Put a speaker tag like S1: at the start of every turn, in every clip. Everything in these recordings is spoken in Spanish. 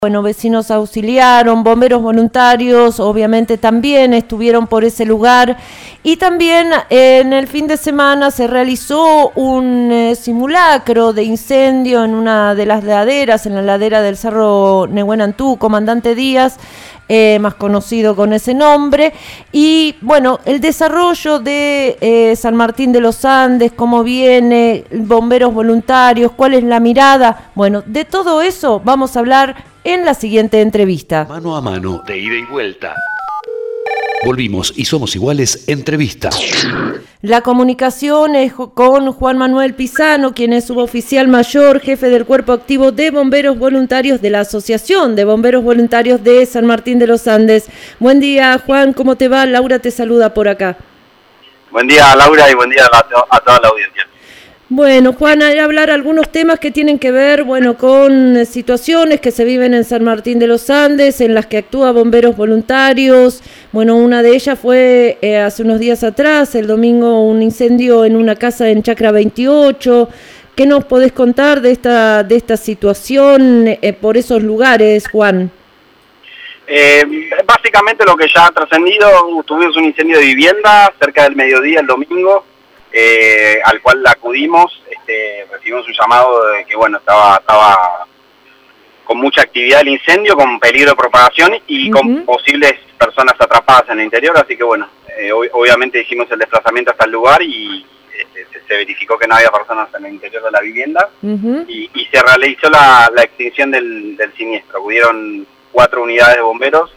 S1: Bueno, vecinos auxiliaron, bomberos voluntarios, obviamente también estuvieron por ese lugar y también en el fin de semana se realizó un simulacro de incendio en una de las laderas, en la ladera del Cerro Nehuenantú, Comandante Díaz, más conocido con ese nombre, y bueno, el desarrollo de San Martín de los Andes, cómo viene, bomberos voluntarios, cuál es la mirada, bueno, de todo eso vamos a hablar en la siguiente entrevista.
S2: Mano a mano, de ida y vuelta. Volvimos y somos iguales, entrevista.
S1: La comunicación es con Juan Manuel Pisano, quien es suboficial mayor, jefe del Cuerpo Activo de Bomberos Voluntarios de la Asociación de Bomberos Voluntarios de San Martín de los Andes. Buen día, Juan, ¿cómo te va? Laura te saluda por acá.
S3: Buen día, Laura, y buen día a toda la audiencia.
S1: Bueno, Juan, hay que hablar algunos temas que tienen que ver, bueno, con situaciones que se viven en San Martín de los Andes, en las que actúa Bomberos Voluntarios. Bueno, una de ellas fue hace unos días atrás, el domingo, un incendio en una casa en Chacra 28. ¿Qué nos podés contar de esta situación por esos lugares, Juan?
S3: Básicamente lo que ya ha trascendido, tuvimos un incendio de vivienda cerca del mediodía el domingo, al cual acudimos, recibimos un llamado de que bueno, estaba con mucha actividad el incendio, con peligro de propagación y con posibles personas atrapadas en el interior, así que bueno, obviamente hicimos el desplazamiento hasta el lugar y se verificó que no había personas en el interior de la vivienda y se realizó la extinción del siniestro. Acudieron 4 unidades de bomberos,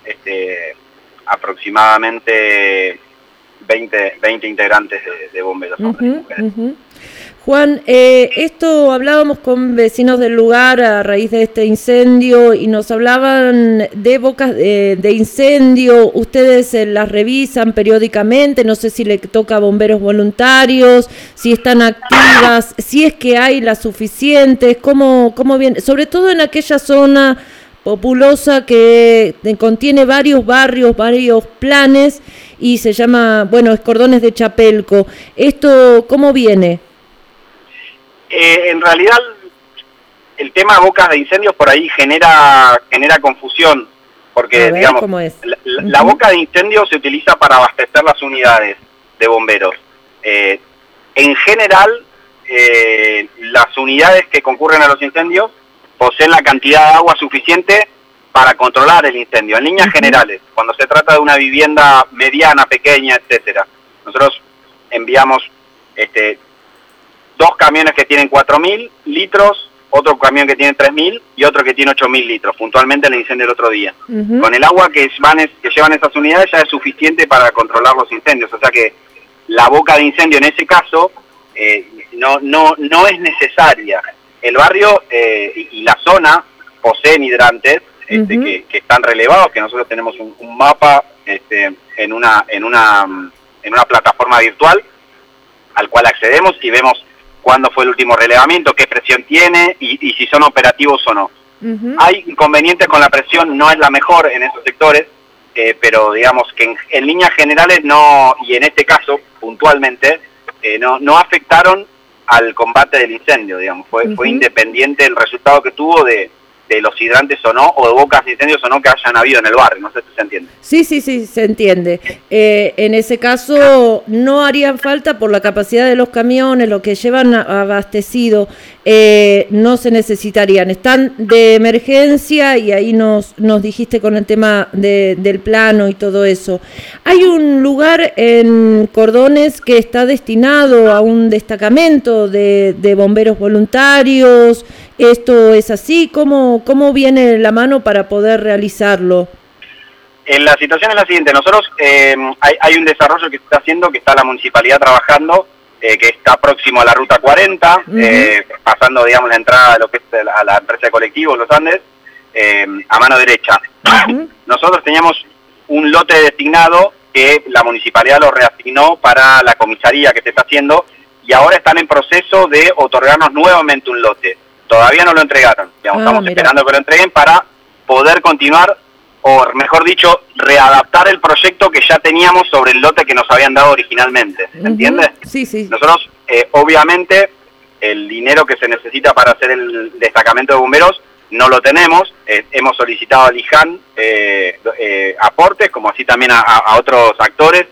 S3: aproximadamente 20 integrantes de bomberos.
S1: Juan, esto hablábamos con vecinos del lugar a raíz de este incendio y nos hablaban de bocas de incendio. Ustedes las revisan periódicamente, no sé si le toca a bomberos voluntarios, si están activas, si es que hay las suficientes, cómo viene, sobre todo en aquella zona populosa que contiene varios barrios, varios planes y se llama, bueno, es Cordones de Chapelco. ¿Esto cómo viene?
S3: En realidad el tema de bocas de incendios por ahí genera confusión, porque digamos, ¿cómo es? La boca de incendio se utiliza para abastecer las unidades de bomberos. En general, las unidades que concurren a los incendios poseen la cantidad de agua suficiente para controlar el incendio, en líneas generales, cuando se trata de una vivienda mediana, pequeña, etcétera. Nosotros enviamos 2 camiones que tienen 4.000 litros, otro camión que tiene 3.000 y otro que tiene 8.000 litros, puntualmente en el incendio del otro día. Con el agua que llevan esas unidades ya es suficiente para controlar los incendios, o sea que la boca de incendio en ese caso no es necesaria. El barrio y la zona poseen hidrantes que están relevados, que nosotros tenemos un mapa en una plataforma virtual al cual accedemos y vemos cuándo fue el último relevamiento, qué presión tiene y si son operativos o no. Hay inconvenientes con la presión, no es la mejor en esos sectores, pero digamos que en líneas generales no, y en este caso puntualmente, no afectaron al combate del incendio, digamos, fue independiente el resultado que tuvo de los hidrantes o no, o de bocas de incendios o no que hayan habido en el barrio, no sé si se entiende. Sí,
S1: se entiende. En ese caso no harían falta por la capacidad de los camiones, lo que llevan abastecido, no se necesitarían. Están de emergencia y ahí nos dijiste con el tema del plano y todo eso. Hay un lugar en Cordones que está destinado a un destacamento de bomberos voluntarios. ¿Esto es así? ¿Cómo viene la mano para poder realizarlo?
S3: La situación es la siguiente. Nosotros hay un desarrollo que se está haciendo, que está la municipalidad trabajando, que está próximo a la Ruta 40, pasando, digamos, la entrada de lo que es a la empresa de colectivos Los Andes, a mano derecha. Nosotros teníamos un lote designado que la municipalidad lo reasignó para la comisaría que se está haciendo y ahora están en proceso de otorgarnos nuevamente un lote. Todavía no lo entregaron, digamos, estamos esperando que lo entreguen para poder continuar, o mejor dicho, readaptar el proyecto que ya teníamos sobre el lote que nos habían dado originalmente, ¿entiendes?
S1: Sí.
S3: Nosotros, obviamente, el dinero que se necesita para hacer el destacamento de bomberos no lo tenemos. Hemos solicitado al IJAN aportes, como así también a otros actores,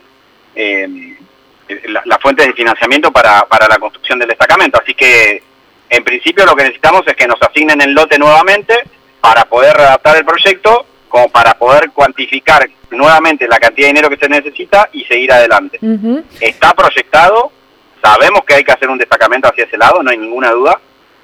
S3: las fuentes de financiamiento para la construcción del destacamento. Así que, en principio, lo que necesitamos es que nos asignen el lote nuevamente para poder redactar el proyecto, como para poder cuantificar nuevamente la cantidad de dinero que se necesita y seguir adelante. Está proyectado, sabemos que hay que hacer un destacamento hacia ese lado, no hay ninguna duda,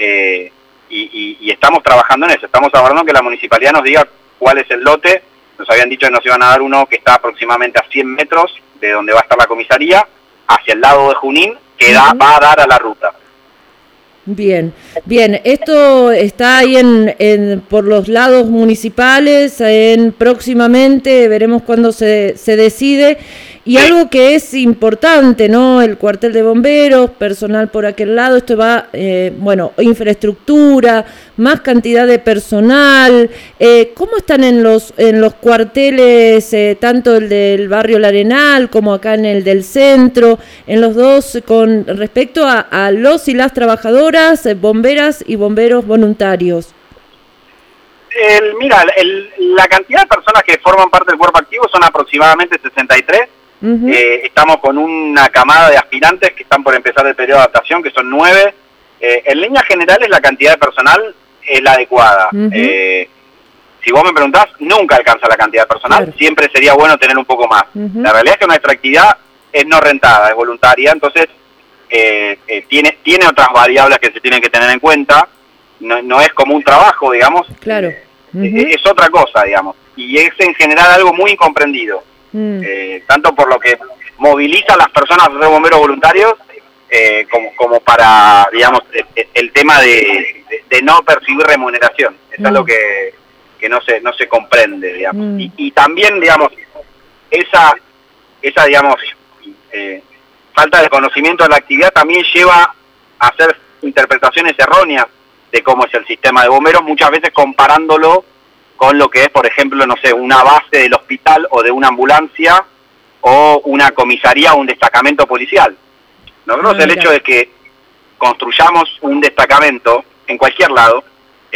S3: y estamos trabajando en eso. Estamos aguardando que la municipalidad nos diga cuál es el lote. Nos habían dicho que nos iban a dar uno que está aproximadamente a 100 metros de donde va a estar la comisaría, hacia el lado de Junín, que va a dar a la ruta.
S1: Bien, bien, esto está ahí por los lados municipales, próximamente veremos cuándo se decide, y algo que es importante, ¿no? El cuartel de bomberos, personal por aquel lado, esto va, infraestructura, más cantidad de personal, ¿cómo están en los cuarteles, tanto el del barrio El Arenal como acá en el del centro, en los dos, con respecto a los y las trabajadoras, bomberas y bomberos voluntarios?
S3: Mira, la cantidad de personas que forman parte del cuerpo activo son aproximadamente 63. Estamos con una camada de aspirantes que están por empezar el periodo de adaptación, que son 9. En líneas generales, la cantidad de personal es la adecuada. Si vos me preguntás, nunca alcanza la cantidad de personal, claro. Siempre sería bueno tener un poco más. La realidad es que nuestra actividad es no rentada, es voluntaria, entonces tiene otras variables que se tienen que tener en cuenta. No es como un trabajo, digamos. Claro. Es otra cosa, digamos. Y es en general algo muy incomprendido. Tanto por lo que moviliza a las personas a ser bomberos voluntarios, como para, digamos, el tema de no percibir remuneración. Es algo que no se comprende, digamos. Y también, digamos, esa digamos, falta de conocimiento de la actividad también lleva a hacer interpretaciones erróneas de cómo es el sistema de bomberos, muchas veces comparándolo con lo que es, por ejemplo, no sé, una base del hospital o de una ambulancia o una comisaría o un destacamento policial. Nosotros el hecho de que construyamos un destacamento en cualquier lado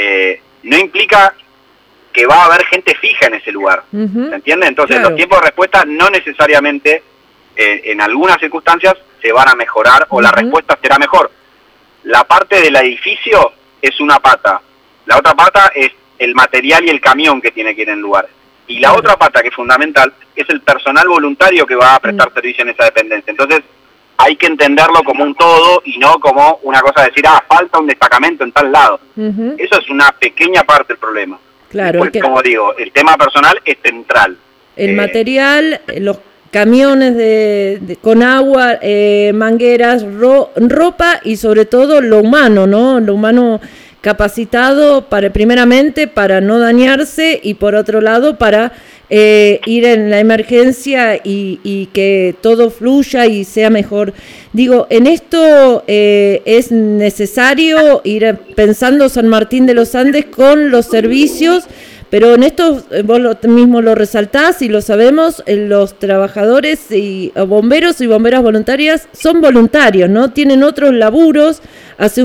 S3: no implica que va a haber gente fija en ese lugar, ¿se entiende? Entonces los tiempos de respuesta no necesariamente en algunas circunstancias se van a mejorar o la respuesta será mejor. La parte del edificio es una pata, la otra pata es el material y el camión que tiene que ir en el lugar. Y la otra pata, que es fundamental, es el personal voluntario que va a prestar servicio en esa dependencia. Entonces, hay que entenderlo como un todo y no como una cosa de decir, falta un destacamento en tal lado. Eso es una pequeña parte del problema. Claro. Después, como digo, el tema personal es central. El
S1: material, los camiones con agua, mangueras, ropa y sobre todo lo humano, ¿no? Lo humano capacitado primeramente para no dañarse y por otro lado para ir en la emergencia y que todo fluya y sea mejor. Digo, en esto es necesario ir pensando San Martín de los Andes con los servicios, pero en esto vos mismo lo resaltás y lo sabemos, los trabajadores y bomberos y bomberas voluntarias son voluntarios, ¿no? Tienen otros laburos. Hace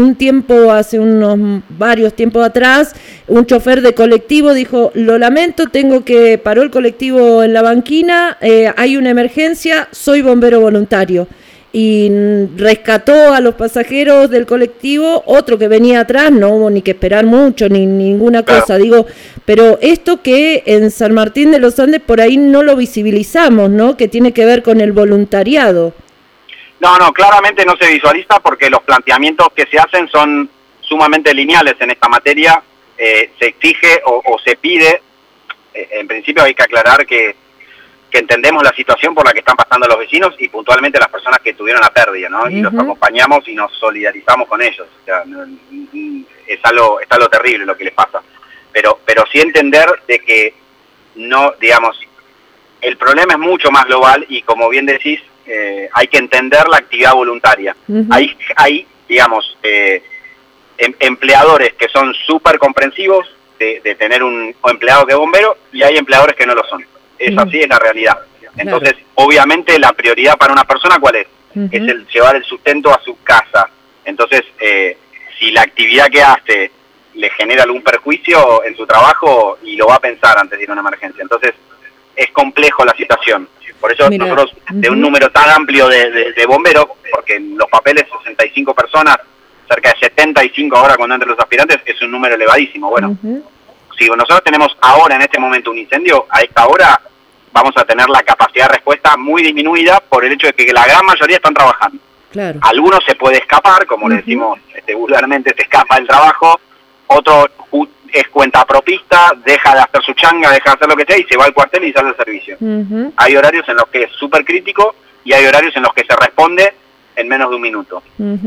S1: unos varios tiempos atrás, un chofer de colectivo dijo, lo lamento, paró el colectivo en la banquina, hay una emergencia, soy bombero voluntario. Y rescató a los pasajeros del colectivo, otro que venía atrás, no hubo ni que esperar mucho, ni ninguna cosa, digo, pero esto que en San Martín de los Andes por ahí no lo visibilizamos, ¿no? Que tiene que ver con el voluntariado.
S3: No, claramente no se visualiza porque los planteamientos que se hacen son sumamente lineales en esta materia. Se exige o se pide, en principio hay que aclarar que entendemos la situación por la que están pasando los vecinos y puntualmente las personas que tuvieron la pérdida, ¿no? Y los acompañamos y nos solidarizamos con ellos. O sea, es algo terrible lo que les pasa. Pero sí entender de que no, digamos, el problema es mucho más global y como bien decís, hay que entender la actividad voluntaria. Hay digamos, empleadores que son súper comprensivos de tener un empleado que es bombero y hay empleadores que no lo son. Así es la realidad. Entonces, obviamente, la prioridad para una persona, ¿cuál es? Es el llevar el sustento a su casa. Entonces, si la actividad que hace le genera algún perjuicio en su trabajo y lo va a pensar antes de ir a una emergencia. Entonces, es complejo la situación. Por eso nosotros, de un número tan amplio de bomberos, porque en los papeles 65 personas, cerca de 75 ahora cuando entran los aspirantes, es un número elevadísimo. Bueno, si nosotros tenemos ahora en este momento un incendio, a esta hora vamos a tener la capacidad de respuesta muy disminuida por el hecho de que la gran mayoría están trabajando.
S1: Claro.
S3: Algunos se puede escapar, como le decimos vulgarmente, se escapa del trabajo, otro es cuentapropista, deja de hacer su changa, deja de hacer lo que sea y se va al cuartel y sale al servicio. Hay horarios en los que es súper crítico y hay horarios en los que se responde en menos de un minuto.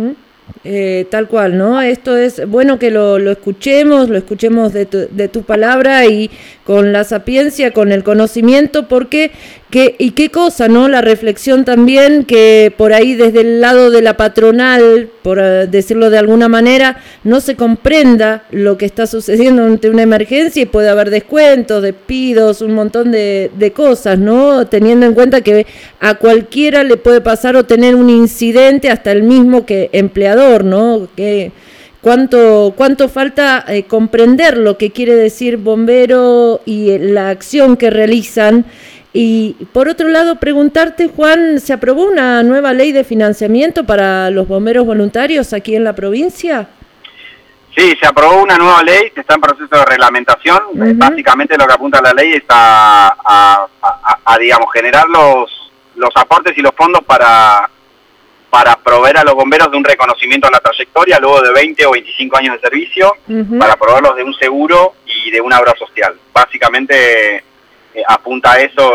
S1: Tal cual, ¿no? Esto es bueno que lo escuchemos de tu palabra y con la sapiencia, con el conocimiento, porque qué cosa, ¿no? La reflexión también que por ahí desde el lado de la patronal, por decirlo de alguna manera, no se comprenda lo que está sucediendo ante una emergencia y puede haber descuentos, despidos, un montón de cosas, ¿no? Teniendo en cuenta que a cualquiera le puede pasar o tener un incidente, hasta el mismo que empleador, ¿no? Que cuánto falta comprender lo que quiere decir bombero y la acción que realizan. Y por otro lado, preguntarte, Juan, ¿se aprobó una nueva ley de financiamiento para los bomberos voluntarios aquí en la provincia?
S3: Sí, se aprobó una nueva ley que está en proceso de reglamentación. Básicamente lo que apunta la ley es a digamos, generar los aportes y los fondos para proveer a los bomberos de un reconocimiento a la trayectoria luego de 20 o 25 años de servicio, para proveerlos de un seguro y de una obra social. Básicamente apunta a eso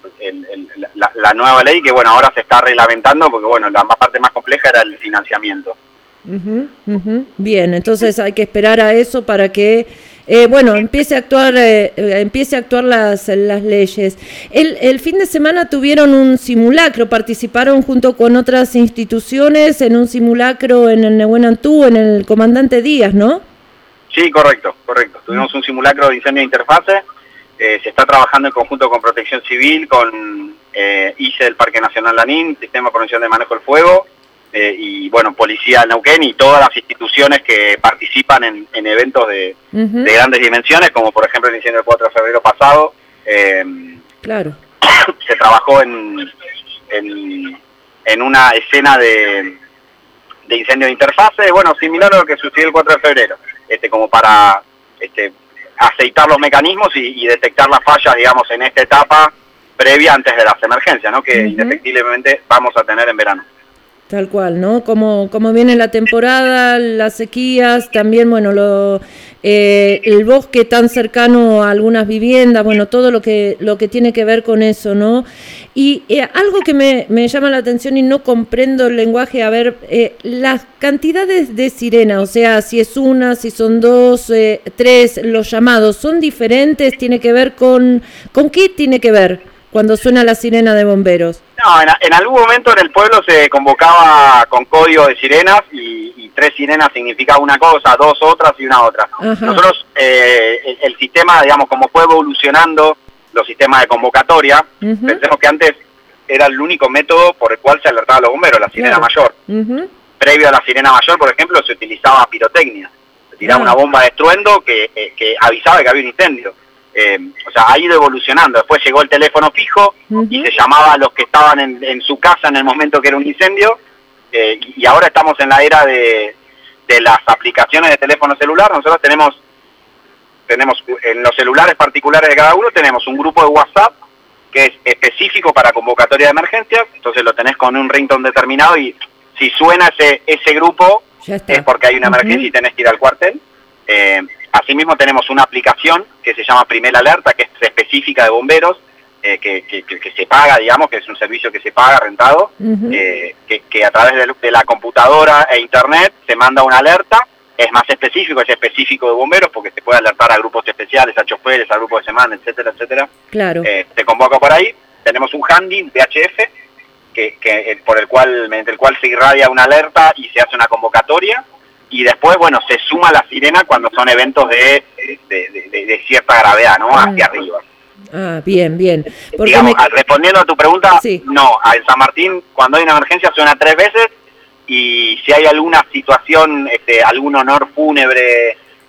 S3: la nueva ley, que bueno, ahora se está reglamentando porque bueno, la parte más compleja era el financiamiento.
S1: Bien, entonces hay que esperar a eso para que empiece a actuar las leyes. El fin de semana tuvieron un simulacro, participaron junto con otras instituciones en un simulacro en el Nehuenantú, en el Comandante Díaz, ¿no? Sí, correcto.
S3: Tuvimos un simulacro de incendio de interfase. Se está trabajando en conjunto con Protección Civil, con ICE del Parque Nacional Lanín, Sistema de Prevención de Manejo del Fuego, y bueno, Policía de Neuquén y todas las instituciones que participan en eventos de grandes dimensiones, como por ejemplo el incendio del 4 de febrero pasado.
S1: Claro.
S3: Se trabajó en una escena de incendio de interfase, bueno, similar a lo que sucedió el 4 de febrero, como para aceitar los mecanismos y detectar las fallas, digamos, en esta etapa previa antes de las emergencias, ¿no? Que indefectiblemente vamos a tener en verano.
S1: Tal cual, ¿no? Como viene la temporada, las sequías, también, bueno, el bosque tan cercano a algunas viviendas, bueno, todo lo que tiene que ver con eso, ¿no? Y algo que me llama la atención y no comprendo el lenguaje, a ver, las cantidades de sirenas, o sea, si es una, si son dos, tres, los llamados, ¿son diferentes? ¿Tiene que ver con qué tiene que ver cuando suena la sirena de bomberos?
S3: No, en algún momento en el pueblo se convocaba con código de sirenas y 3 sirenas significaba una cosa, 2 otras y una otra. Nosotros, el sistema, digamos, como fue evolucionando los sistemas de convocatoria, pensemos que antes era el único método por el cual se alertaba a los bomberos, la sirena mayor. Previo a la sirena mayor, por ejemplo, se utilizaba pirotecnia. Se tiraba una bomba de estruendo que avisaba que había un incendio. O sea, ha ido evolucionando. Después llegó el teléfono fijo y se llamaba a los que estaban en su casa en el momento que era un incendio, y ahora estamos en la era de las aplicaciones de teléfono celular. Nosotros tenemos en los celulares particulares de cada uno, tenemos un grupo de WhatsApp que es específico para convocatoria de emergencias. Entonces lo tenés con un ringtone determinado y si suena ese grupo es porque hay una emergencia y tenés que ir al cuartel. Asimismo tenemos una aplicación que se llama Primer Alerta, que es específica de bomberos, que se paga, digamos, que es un servicio que se paga, rentado, que a través de la computadora e internet se manda una alerta. Es más específico, es específico de bomberos, porque se puede alertar a grupos especiales, a choferes, a grupos de semana, etcétera, etcétera.
S1: Claro.
S3: Se convoca por ahí. Tenemos un handy VHF, mediante el cual se irradia una alerta y se hace una convocatoria. Y después, bueno, se suma la sirena cuando son eventos de cierta gravedad, ¿no? Hacia arriba.
S1: Bien. Porque
S3: digamos, respondiendo a tu pregunta, no, en San Martín, cuando hay una emergencia, suena 3 veces, y si hay alguna situación, algún honor fúnebre,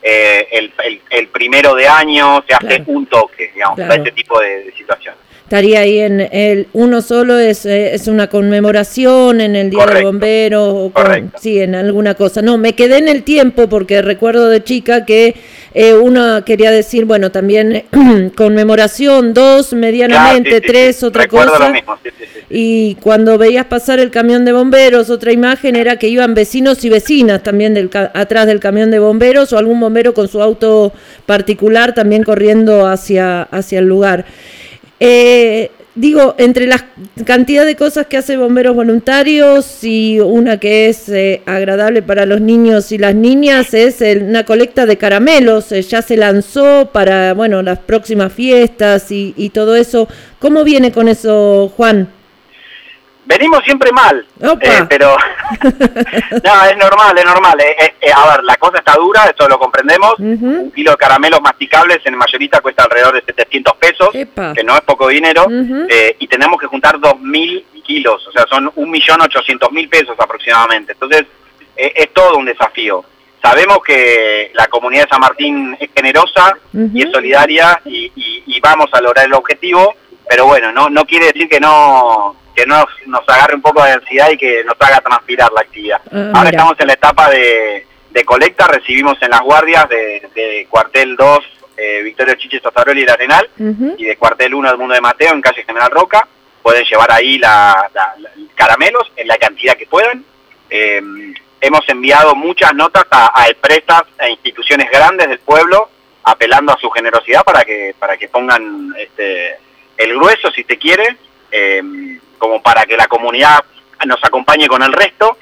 S3: el primero de año se hace un toque, digamos, para ese tipo de situaciones.
S1: Estaría ahí en el uno solo es una conmemoración en el Día del Bombero o sí, en alguna cosa. No, me quedé en el tiempo porque recuerdo de chica que uno quería decir, bueno, también conmemoración, 2 medianamente, 3 otra
S3: recuerdo
S1: cosa.
S3: Lo mismo, sí.
S1: Y cuando veías pasar el camión de bomberos, otra imagen era que iban vecinos y vecinas también atrás del camión de bomberos o algún bombero con su auto particular también corriendo hacia el lugar. Digo, entre la cantidad de cosas que hace Bomberos Voluntarios y una que es agradable para los niños y las niñas es una colecta de caramelos, ya se lanzó para, bueno, las próximas fiestas y todo eso. ¿Cómo viene con eso, Juan?
S3: Venimos siempre mal, pero no, es normal. A ver, la cosa está dura, eso lo comprendemos. Un kilo de caramelos masticables en mayorista cuesta alrededor de 700 pesos, que no es poco dinero, y tenemos que juntar 2.000 kilos, o sea, son 1.800.000 pesos aproximadamente. Entonces, es todo un desafío. Sabemos que la comunidad de San Martín es generosa y es solidaria y vamos a lograr el objetivo, pero bueno, no quiere decir que nos agarre un poco de ansiedad y que nos haga transpirar la actividad. Ahora estamos en la etapa de colecta, recibimos en las guardias de cuartel 2, Victorio Chiche Sosaroli y el Arenal, y de cuartel 1 del Mundo de Mateo en calle General Roca. Pueden llevar ahí caramelos en la cantidad que puedan. Hemos enviado muchas notas a empresas e instituciones grandes del pueblo apelando a su generosidad para que pongan el grueso, si se quiere, como para que la comunidad nos acompañe con el resto,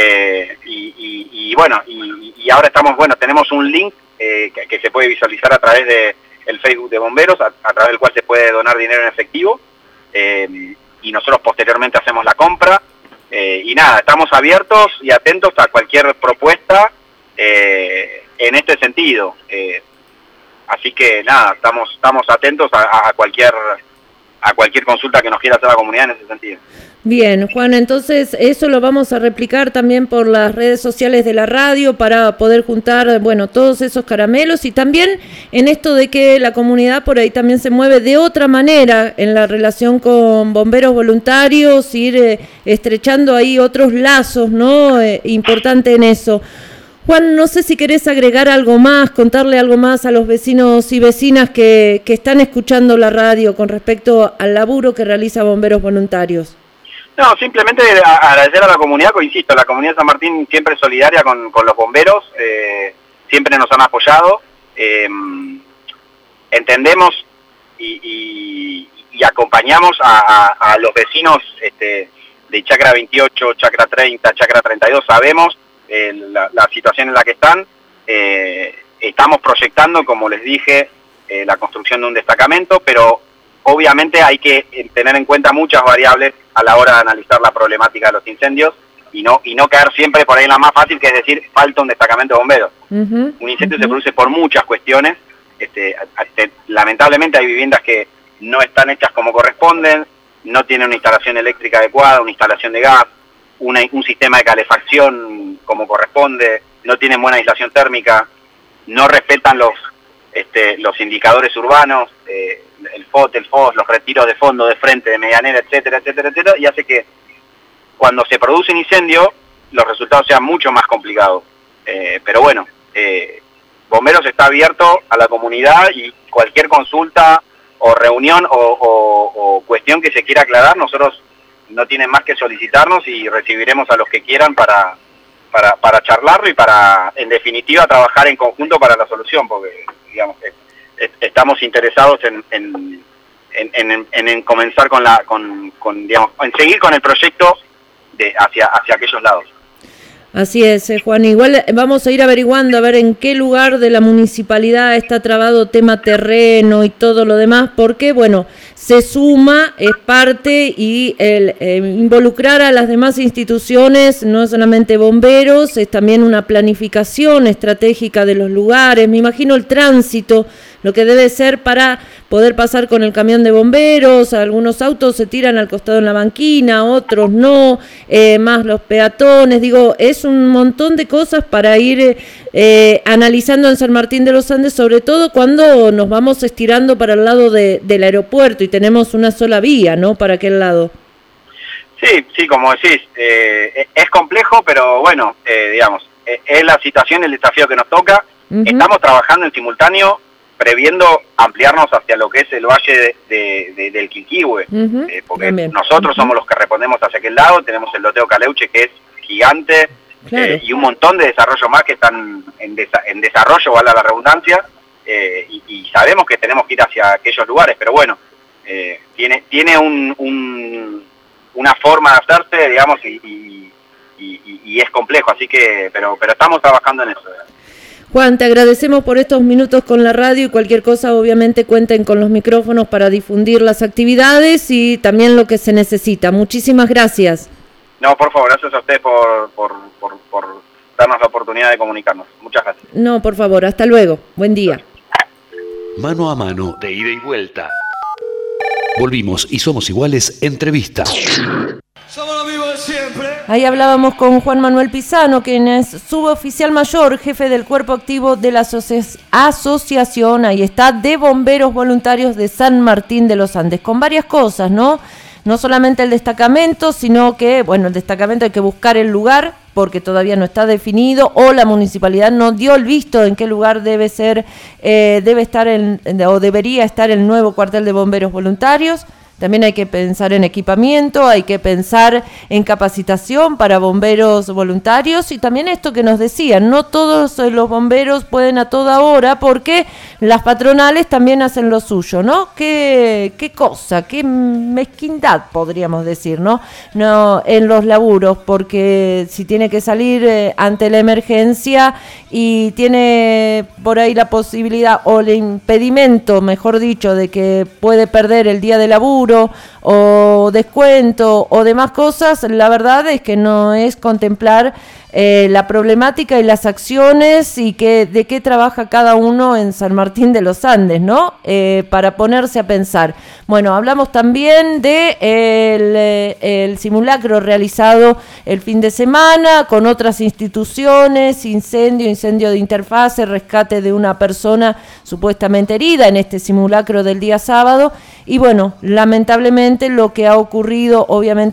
S3: y ahora tenemos un link que se puede visualizar a través de el Facebook de Bomberos, a través del cual se puede donar dinero en efectivo, y nosotros posteriormente hacemos la compra, y nada, estamos abiertos y atentos a cualquier propuesta en este sentido, así que nada, estamos atentos a cualquier consulta que nos quiera hacer la comunidad en ese sentido.
S1: Bien, Juan, entonces eso lo vamos a replicar también por las redes sociales de la radio para poder juntar, bueno, todos esos caramelos y también en esto de que la comunidad por ahí también se mueve de otra manera en la relación con bomberos voluntarios, ir estrechando ahí otros lazos, ¿no? Importante en eso. Juan, no sé si querés agregar algo más, contarle algo más a los vecinos y vecinas que están escuchando la radio con respecto al laburo que realiza Bomberos Voluntarios.
S3: No, simplemente agradecer a la comunidad, insisto, la comunidad de San Martín siempre es solidaria con los bomberos, siempre nos han apoyado, entendemos y acompañamos a los vecinos de Chacra 28, Chacra 30, Chacra 32, sabemos la situación en la que están, estamos proyectando, como les dije, la construcción de un destacamento, pero obviamente hay que tener en cuenta muchas variables a la hora de analizar la problemática de los incendios y no caer siempre por ahí en la más fácil, que es decir, falta un destacamento de bomberos. Un incendio se produce por muchas cuestiones, lamentablemente hay viviendas que no están hechas como corresponden, no tienen una instalación eléctrica adecuada, una instalación de gas, un sistema de calefacción como corresponde, no tienen buena aislación térmica, no respetan los indicadores urbanos, el FOT, el FOS, los retiros de fondo, de frente, de medianera, etcétera, y hace que cuando se produce un incendio los resultados sean mucho más complicados. Pero bueno, Bomberos está abierto a la comunidad y cualquier consulta o reunión o cuestión que se quiera aclarar, nosotros no tienen más que solicitarnos y recibiremos a los que quieran para charlarlo y para, en definitiva, trabajar en conjunto para la solución, porque, digamos, estamos interesados en comenzar digamos, en seguir con el proyecto hacia aquellos lados.
S1: Así es, Juan. Igual vamos a ir averiguando a ver en qué lugar de la municipalidad está trabado tema terreno y todo lo demás, porque, bueno, se suma, es parte y el involucrar a las demás instituciones, no solamente bomberos, es también una planificación estratégica de los lugares, me imagino el tránsito, lo que debe ser para poder pasar con el camión de bomberos. Algunos autos se tiran al costado en la banquina, otros no, más los peatones. Digo, es un montón de cosas para ir analizando en San Martín de los Andes, sobre todo cuando nos vamos estirando para el lado del aeropuerto y tenemos una sola vía, ¿no?, para aquel lado.
S3: Sí, como decís, es complejo, pero bueno, digamos, es la situación, el desafío que nos toca. Uh-huh. Estamos trabajando en simultáneo, previendo ampliarnos hacia lo que es el valle del Quilquihue, uh-huh. Porque también nosotros somos los que respondemos hacia aquel lado. Tenemos el loteo Caleuche, que es gigante, claro. Y un montón de desarrollo más que están en desarrollo, valga la redundancia, y sabemos que tenemos que ir hacia aquellos lugares, pero bueno, tiene una forma de hacerse, digamos, y es complejo, así que, pero estamos trabajando en eso.
S1: Juan, te agradecemos por estos minutos con la radio y cualquier cosa, obviamente, cuenten con los micrófonos para difundir las actividades y también lo que se necesita. Muchísimas gracias.
S3: No, por favor, gracias a usted por darnos la oportunidad de comunicarnos. Muchas gracias.
S1: No, por favor, hasta luego. Buen día.
S2: Mano a mano, de ida y vuelta. Volvimos y somos iguales, entrevista.
S4: Somos los mismos de siempre.
S1: Ahí hablábamos con Juan Manuel Pisano, quien es suboficial mayor, jefe del cuerpo activo de la asociación, ahí está, de bomberos voluntarios de San Martín de los Andes, con varias cosas, ¿no? No solamente el destacamento, sino que, bueno, el destacamento hay que buscar el lugar, porque todavía no está definido, o la municipalidad no dio el visto en qué lugar debe estar o debería estar el nuevo cuartel de bomberos voluntarios. También hay que pensar en equipamiento, hay que pensar en capacitación para bomberos voluntarios y también esto que nos decían, no todos los bomberos pueden a toda hora porque las patronales también hacen lo suyo, ¿no? Qué cosa, qué mezquindad podríamos decir, ¿no? No en los laburos, porque si tiene que salir ante la emergencia y tiene por ahí la posibilidad o el impedimento, mejor dicho, de que puede perder el día de laburo o descuento o demás cosas, la verdad es que no es contemplar la problemática y las acciones y de qué trabaja cada uno en San Martín de los Andes, ¿no? Para ponerse a pensar. Bueno, hablamos también de el simulacro realizado el fin de semana con otras instituciones, incendio de interfase, rescate de una persona supuestamente herida en este simulacro del día sábado y bueno, lamentablemente lo que ha ocurrido obviamente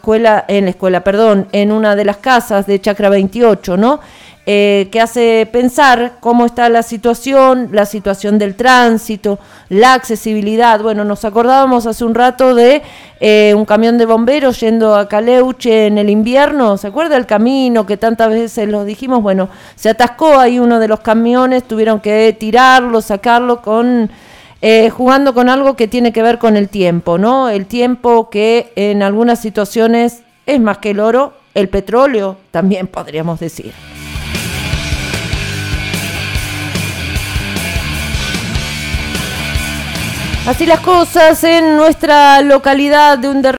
S1: en una de las casas de Chacra 28, ¿no? Que hace pensar cómo está la situación del tránsito, la accesibilidad. Bueno, nos acordábamos hace un rato de un camión de bomberos yendo a Caleuche en el invierno. ¿Se acuerda el camino que tantas veces lo dijimos? Bueno, se atascó ahí uno de los camiones, tuvieron que tirarlo, sacarlo jugando con algo que tiene que ver con el tiempo, ¿no? El tiempo que en algunas situaciones es más que el oro, el petróleo, también podríamos decir. Así las cosas en nuestra localidad de un